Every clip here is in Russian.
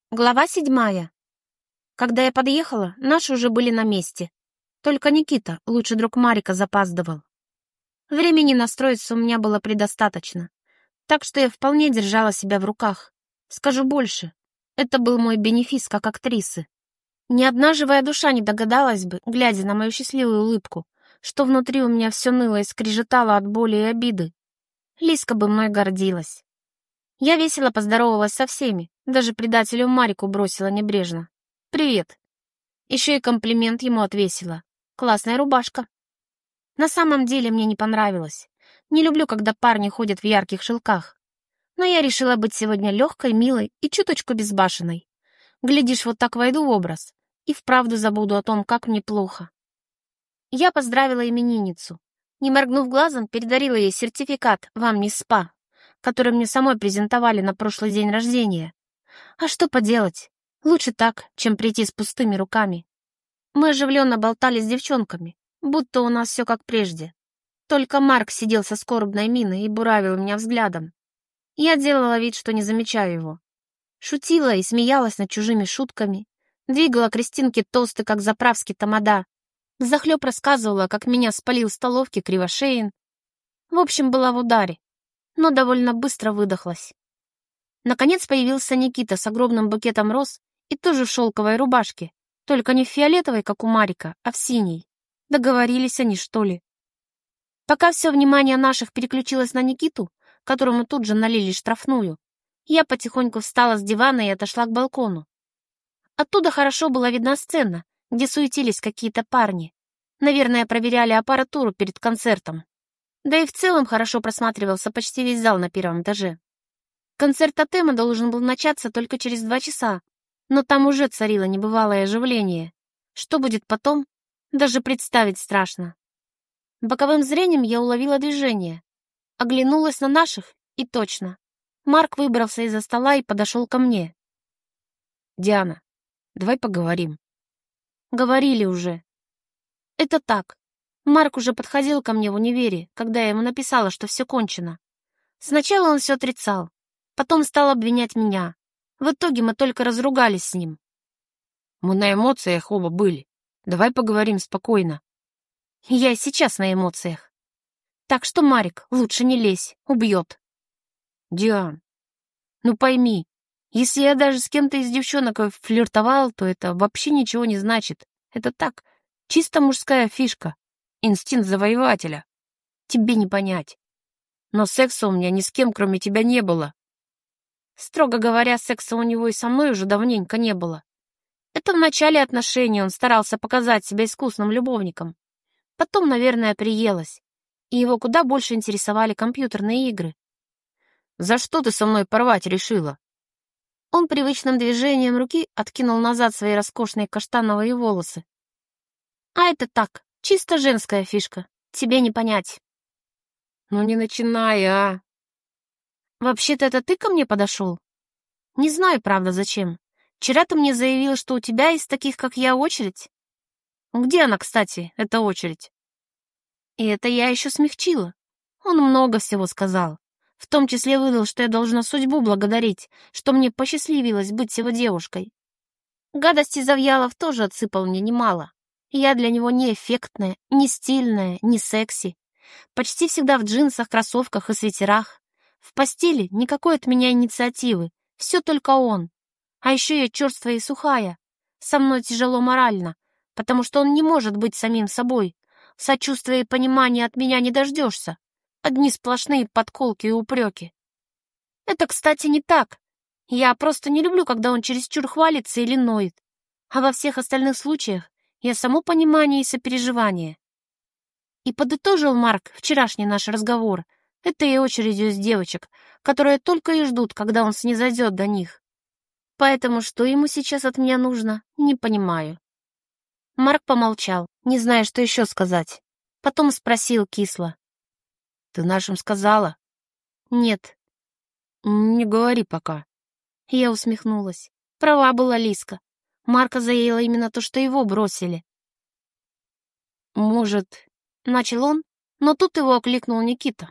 Глава 7. Когда я подъехала, наши уже были на месте. Только Никита, лучший друг Марика, запаздывал. Времени настроиться у меня было предостаточно, так что я вполне держала себя в руках. Скажу больше, это был мой бенефис как актрисы. Ни одна живая душа не догадалась бы, глядя на мою счастливую улыбку, что внутри у меня все ныло и скрежетало от боли и обиды. Лиска бы мной гордилась. Я весело поздоровалась со всеми, даже предателю Марику бросила небрежно. «Привет». Еще и комплимент ему отвесила. «Классная рубашка». На самом деле мне не понравилось. Не люблю, когда парни ходят в ярких шелках. Но я решила быть сегодня легкой, милой и чуточку безбашенной. Глядишь, вот так войду в образ и вправду забуду о том, как мне плохо. Я поздравила именинницу. Не моргнув глазом, передарила ей сертификат «Вам не спа», который мне самой презентовали на прошлый день рождения. А что поделать? Лучше так, чем прийти с пустыми руками. Мы оживленно болтали с девчонками, будто у нас все как прежде. Только Марк сидел со скорбной миной и буравил меня взглядом. Я делала вид, что не замечаю его. Шутила и смеялась над чужими шутками, двигала Кристинке тосты, как заправский тамада, взахлеб рассказывала, как меня спалил в столовке Кривошеин. В общем, была в ударе, но довольно быстро выдохлась. Наконец появился Никита с огромным букетом роз и тоже в шелковой рубашке, только не в фиолетовой, как у Марика, а в синей. Договорились они, что ли? Пока все внимание наших переключилось на Никиту, которому тут же налили штрафную, я потихоньку встала с дивана и отошла к балкону. Оттуда хорошо была видна сцена, где суетились какие-то парни. Наверное, проверяли аппаратуру перед концертом. Да и в целом хорошо просматривался почти весь зал на первом этаже. Концерт тотема должен был начаться только через 2 часа, но там уже царило небывалое оживление. Что будет потом, даже представить страшно. Боковым зрением я уловила движение, оглянулась на наших, и точно. Марк выбрался из-за стола и подошел ко мне. «Диана, давай поговорим». Говорили уже. Это так. Марк уже подходил ко мне в универе, когда я ему написала, что все кончено. Сначала он все отрицал, потом стал обвинять меня. В итоге мы только разругались с ним. Мы на эмоциях оба были. Давай поговорим спокойно. Я и сейчас на эмоциях. Так что, Марик, лучше не лезь, убьет. Диан, Ну пойми, если я даже с кем-то из девчонок флиртовал, то это вообще ничего не значит. Это так, чисто мужская фишка. Инстинкт завоевателя. Тебе не понять. но секса у меня ни с кем, кроме тебя, не было. Строго говоря, секса у него и со мной уже давненько не было. Это в начале отношений он старался показать себя искусным любовником. Потом, наверное, приелось. И его куда больше интересовали компьютерные игры. За что ты со мной порвать решила? Он привычным движением руки откинул назад свои роскошные каштановые волосы. А это так, чисто женская фишка. Тебе не понять. Ну не начинай, а. Вообще-то это ты ко мне подошел? Не знаю, правда, зачем. Вчера ты мне заявил, что у тебя из таких, как я, очередь. Где она, кстати, эта очередь? И это я еще смягчила. Он много всего сказал. В том числе выдал, что я должна судьбу благодарить, что мне посчастливилось быть его девушкой. Гадостей Завьялов тоже отсыпал мне немало. Я для него не эффектная, не стильная, не секси. Почти всегда в джинсах, кроссовках и свитерах. В постели никакой от меня инициативы. Все только он. А еще я черствая и сухая. Со мной тяжело морально, потому что он не может быть самим собой. Сочувствия и понимания от меня не дождешься. Одни сплошные подколки и упреки. Это, кстати, не так. Я просто не люблю, когда он чересчур хвалится или ноет. А во всех остальных случаях я само понимание и сопереживание. И подытожил Марк вчерашний наш разговор этой очередью из девочек, которые только и ждут, когда он снизойдет до них. Поэтому что ему сейчас от меня нужно, не понимаю. Марк помолчал, не зная, что еще сказать. Потом спросил кисло. Ты нашим сказала? Нет. Не говори пока. Я усмехнулась. Права была Лиска. Марка заела именно то, что его бросили. Может, начал он, но тут его окликнул Никита.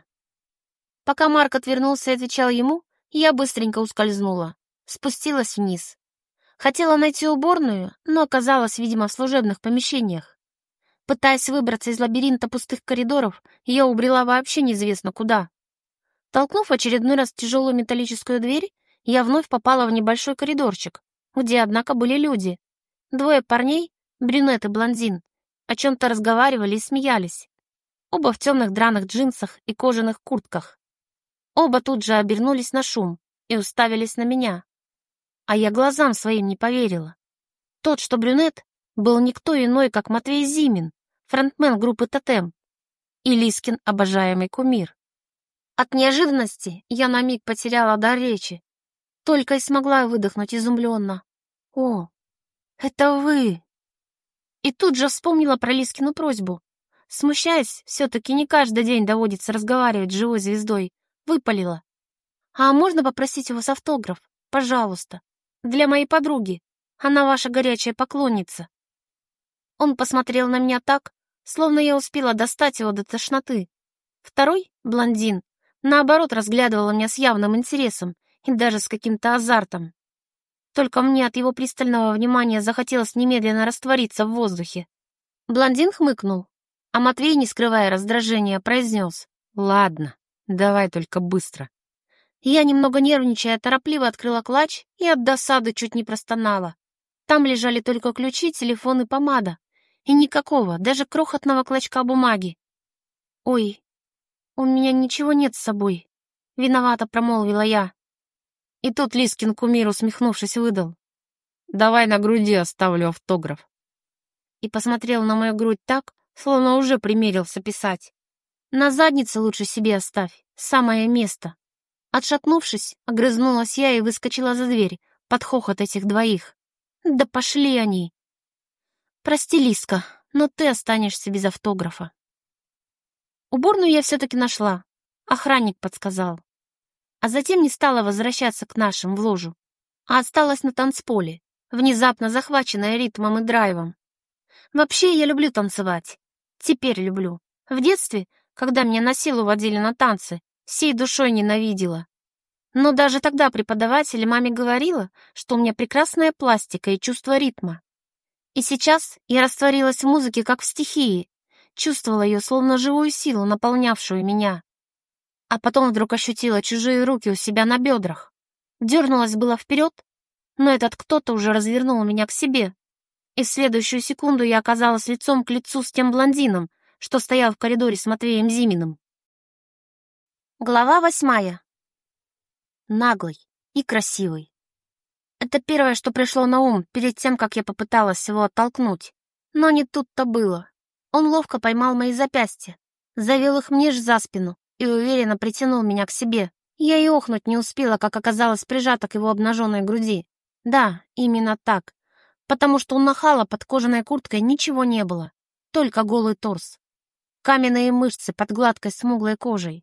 Пока Марк отвернулся и отвечал ему, я быстренько ускользнула, спустилась вниз. Хотела найти уборную, но оказалась, видимо, в служебных помещениях. Пытаясь выбраться из лабиринта пустых коридоров, я убрела вообще неизвестно куда. Толкнув очередной раз тяжелую металлическую дверь, я вновь попала в небольшой коридорчик, где, однако, были люди. Двое парней, брюнет и блондин, о чем-то разговаривали и смеялись. Оба в темных драных джинсах и кожаных куртках. Оба тут же обернулись на шум и уставились на меня. А я глазам своим не поверила. Тот, что брюнет, был никто иной, как Матвей Зимин, фронтмен группы «Тотем» и Лискин обожаемый кумир. От неожиданности я на миг потеряла дар речи. Только и смогла выдохнуть изумленно. «О, это вы!» И тут же вспомнила про Лискину просьбу. Смущаясь, все-таки не каждый день доводится разговаривать с живой звездой, выпалила. «А можно попросить у вас автограф? Пожалуйста. Для моей подруги. Она ваша горячая поклонница». Он посмотрел на меня так, словно я успела достать его до тошноты. Второй, блондин, наоборот, разглядывал меня с явным интересом и даже с каким-то азартом. Только мне от его пристального внимания захотелось немедленно раствориться в воздухе. Блондин хмыкнул, а Матвей, не скрывая раздражения, произнес: Ладно, давай только быстро. Я, немного нервничая, торопливо открыла клатч и от досады чуть не простонала. Там лежали только ключи, телефон и помада. И никакого, даже крохотного клочка бумаги. «Ой, у меня ничего нет с собой», — виновато промолвила я. И тут Лискин кумир, усмехнувшись, выдал: Давай на груди оставлю автограф. и посмотрел на мою грудь так, словно уже примерился писать. «На заднице лучше себе оставь, самое место». Отшатнувшись, огрызнулась я и выскочила за дверь под хохот этих двоих. Да пошли они. «Прости, Лиска, но ты останешься без автографа». Уборную я все-таки нашла. Охранник подсказал. А затем не стала возвращаться к нашим в ложу, а осталась на танцполе, внезапно захваченная ритмом и драйвом. Вообще я люблю танцевать. Теперь люблю. В детстве, когда меня на силу водили на танцы, всей душой ненавидела. Но даже тогда преподаватель маме говорила, что у меня прекрасная пластика и чувство ритма. И сейчас я растворилась в музыке, как в стихии, чувствовала ее словно живую силу, наполнявшую меня. А потом вдруг ощутила чужие руки у себя на бедрах. Дернулась было вперед, но этот кто-то уже развернул меня к себе. И в следующую секунду я оказалась лицом к лицу с тем блондином, что стоял в коридоре с Матвеем Зиминым. Глава 8. Наглый и красивый. Это первое, что пришло на ум перед тем, как я попыталась его оттолкнуть. Но не тут-то было. Он ловко поймал мои запястья, завел их мне ж за спину и уверенно притянул меня к себе. Я и охнуть не успела, как оказалась прижата к его обнаженной груди. Да, именно так. Потому что у нахала под кожаной курткой ничего не было, только голый торс. Каменные мышцы под гладкой смуглой кожей.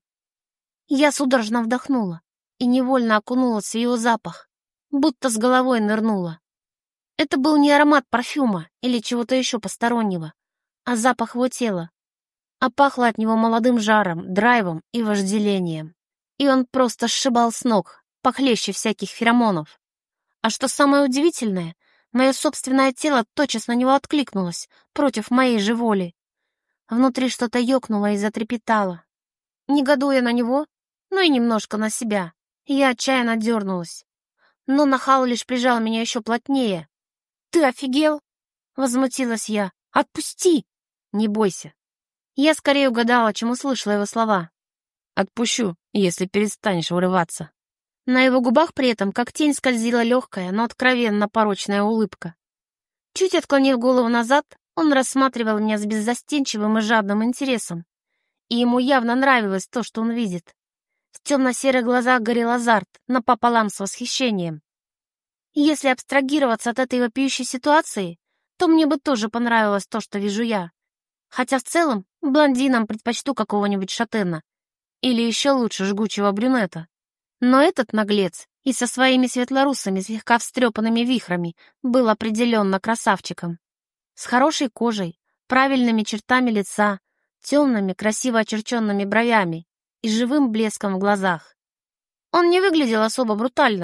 Я судорожно вдохнула и невольно окунулась в его запах, будто с головой нырнула. Это был не аромат парфюма или чего-то еще постороннего, а запах его тела. А пахло от него молодым жаром, драйвом и вожделением. И он просто сшибал с ног, похлеще всяких феромонов. А что самое удивительное, мое собственное тело тотчас на него откликнулось против моей же воли. Внутри что-то ёкнуло и затрепетало. Негодуя на него, но и немножко на себя, я отчаянно дернулась. Но нахал лишь прижал меня еще плотнее. «Ты офигел?» — возмутилась я. «Отпусти!» «Не бойся». Я скорее угадала, чем услышала его слова. Отпущу, если перестанешь вырываться. На его губах при этом как тень скользила легкая, но откровенно порочная улыбка. Чуть отклонив голову назад, он рассматривал меня с беззастенчивым и жадным интересом. И ему явно нравилось то, что он видит. В темно-серых глазах горел азарт, напополам с восхищением. Если абстрагироваться от этой вопиющей ситуации, то мне бы тоже понравилось то, что вижу я. Хотя в целом блондинам предпочту какого-нибудь шатена. Или еще лучше жгучего брюнета. Но этот наглец и со своими светлорусыми слегка встрепанными вихрами был определенно красавчиком. С хорошей кожей, правильными чертами лица, темными, красиво очерченными бровями и живым блеском в глазах. Он не выглядел особо брутальным,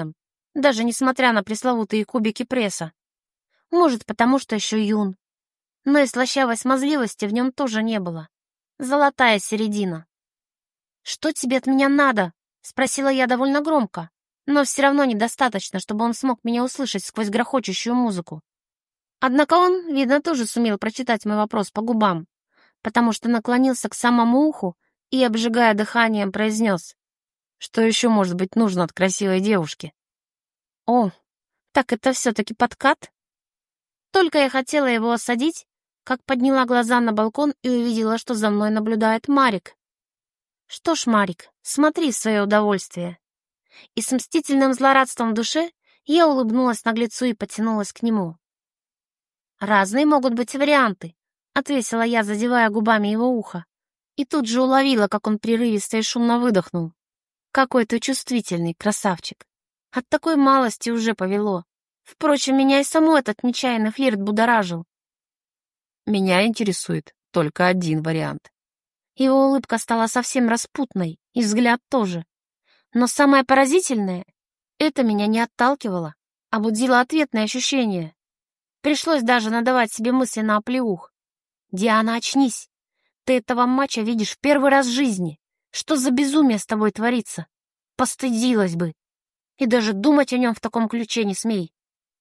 даже несмотря на пресловутые кубики пресса. Может, потому что еще юн. Но и слащавой смазливости в нем тоже не было. Золотая середина. «Что тебе от меня надо?» — спросила я довольно громко, но все равно недостаточно, чтобы он смог меня услышать сквозь грохочущую музыку. Однако он, видно, тоже сумел прочитать мой вопрос по губам, потому что наклонился к самому уху и, обжигая дыханием, произнес: «Что еще может быть нужно от красивой девушки?» «О, так это все-таки подкат?» Только я хотела его осадить, как подняла глаза на балкон и увидела, что за мной наблюдает Марик. Что ж, Марик, смотри в свое удовольствие. И с мстительным злорадством в душе я улыбнулась наглецу и потянулась к нему. «Разные могут быть варианты», — ответила я, задевая губами его ухо, и тут же уловила, как он прерывисто и шумно выдохнул. Какой ты чувствительный, красавчик. От такой малости уже повело. Впрочем, меня и саму этот нечаянный флирт будоражил. Меня интересует только один вариант. Его улыбка стала совсем распутной, и взгляд тоже. Но самое поразительное, это меня не отталкивало, а будило ответные ощущения. Пришлось даже надавать себе мысленно оплеух. «Диана, очнись! Ты этого мачо видишь в первый раз в жизни. Что за безумие с тобой творится? Постыдилась бы. И даже думать о нем в таком ключе не смей».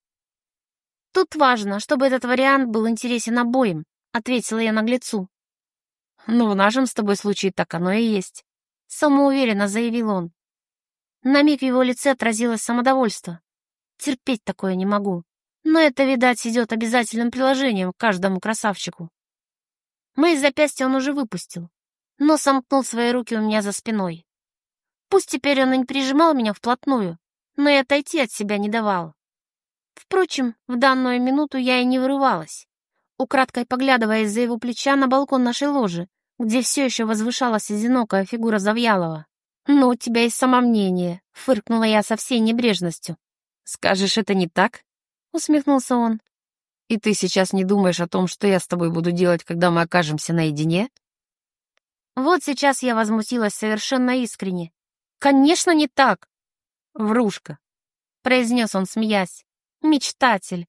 «Тут важно, чтобы этот вариант был интересен обоим», — ответила я наглецу. «Ну, в нашем с тобой случае так оно и есть», — самоуверенно заявил он. На миг в его лице отразилось самодовольство. Терпеть такое не могу. Но это, видать, идет обязательным приложением к каждому красавчику. Мои запястья он уже выпустил, но сомкнул свои руки у меня за спиной. Пусть теперь он и не прижимал меня вплотную, но и отойти от себя не давал. Впрочем, в данную минуту я и не вырывалась, украдкой поглядывая из-за его плеча на балкон нашей ложи, где все еще возвышалась одинокая фигура Завьялова. «Ну, у тебя есть самомнение», — фыркнула я со всей небрежностью. «Скажешь, это не так?» — усмехнулся он. «И ты сейчас не думаешь о том, что я с тобой буду делать, когда мы окажемся наедине?» Вот сейчас я возмутилась совершенно искренне. «Конечно, не так!» «Врушка!» — произнес он, смеясь. «Мечтатель!»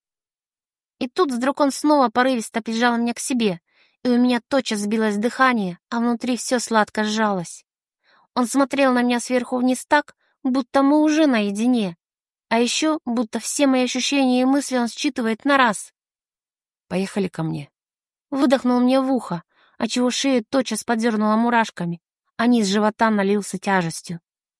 И тут вдруг он снова порывисто прижал меня к себе, и у меня тотчас сбилось дыхание, а внутри все сладко сжалось. Он смотрел на меня сверху вниз так, будто мы уже наедине, а еще будто все мои ощущения и мысли он считывает на раз. «Поехали ко мне», — выдохнул мне в ухо, отчего шею тотчас подернула мурашками, а низ живота налился тяжестью.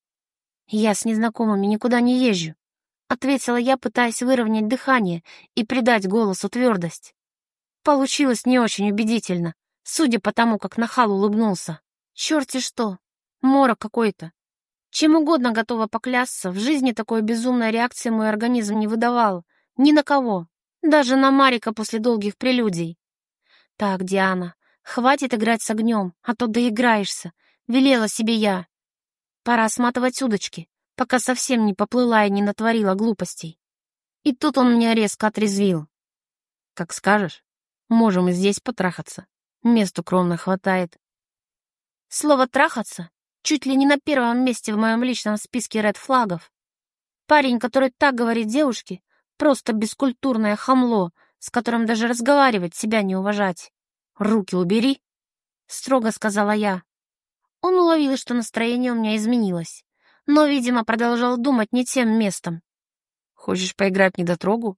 «Я с незнакомыми никуда не езжу», — ответила я, пытаясь выровнять дыхание и придать голосу твердость. Получилось не очень убедительно, судя по тому, как нахал улыбнулся. Черти что, морок какой-то. Чем угодно готова поклясться, в жизни такой безумной реакции мой организм не выдавал. Ни на кого. Даже на Марика после долгих прелюдий. «Так, Диана, хватит играть с огнем, а то доиграешься», — велела себе я. «Пора сматывать удочки, пока совсем не поплыла и не натворила глупостей». И тут он меня резко отрезвил. «Как скажешь, можем и здесь потрахаться. Места кровно хватает». Слово «трахаться» чуть ли не на первом месте в моем личном списке ред-флагов. Парень, который так говорит девушке, просто бескультурное хамло, с которым даже разговаривать себя не уважать. «Руки убери», — строго сказала я. Он уловил, что настроение у меня изменилось, но, видимо, продолжал думать не тем местом. «Хочешь поиграть в недотрогу?»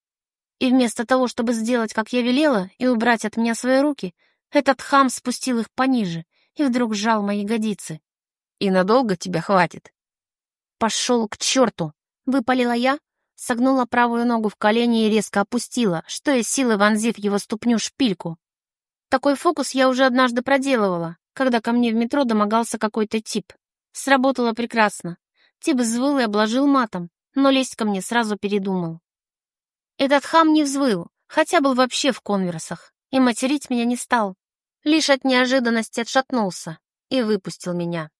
И вместо того, чтобы сделать, как я велела, и убрать от меня свои руки, этот хам спустил их пониже и вдруг сжал мои ягодицы. «И надолго тебя хватит?» «Пошел к черту!» — выпалила я, согнула правую ногу в колени и резко опустила, что из силы вонзив его ступню шпильку. Такой фокус я уже однажды проделывала, когда ко мне в метро домогался какой-то тип. Сработало прекрасно. Тип взвыл и обложил матом, но лезть ко мне сразу передумал. Этот хам не взвыл, хотя был вообще в конверсах, и материть меня не стал. Лишь от неожиданности отшатнулся и выпустил меня.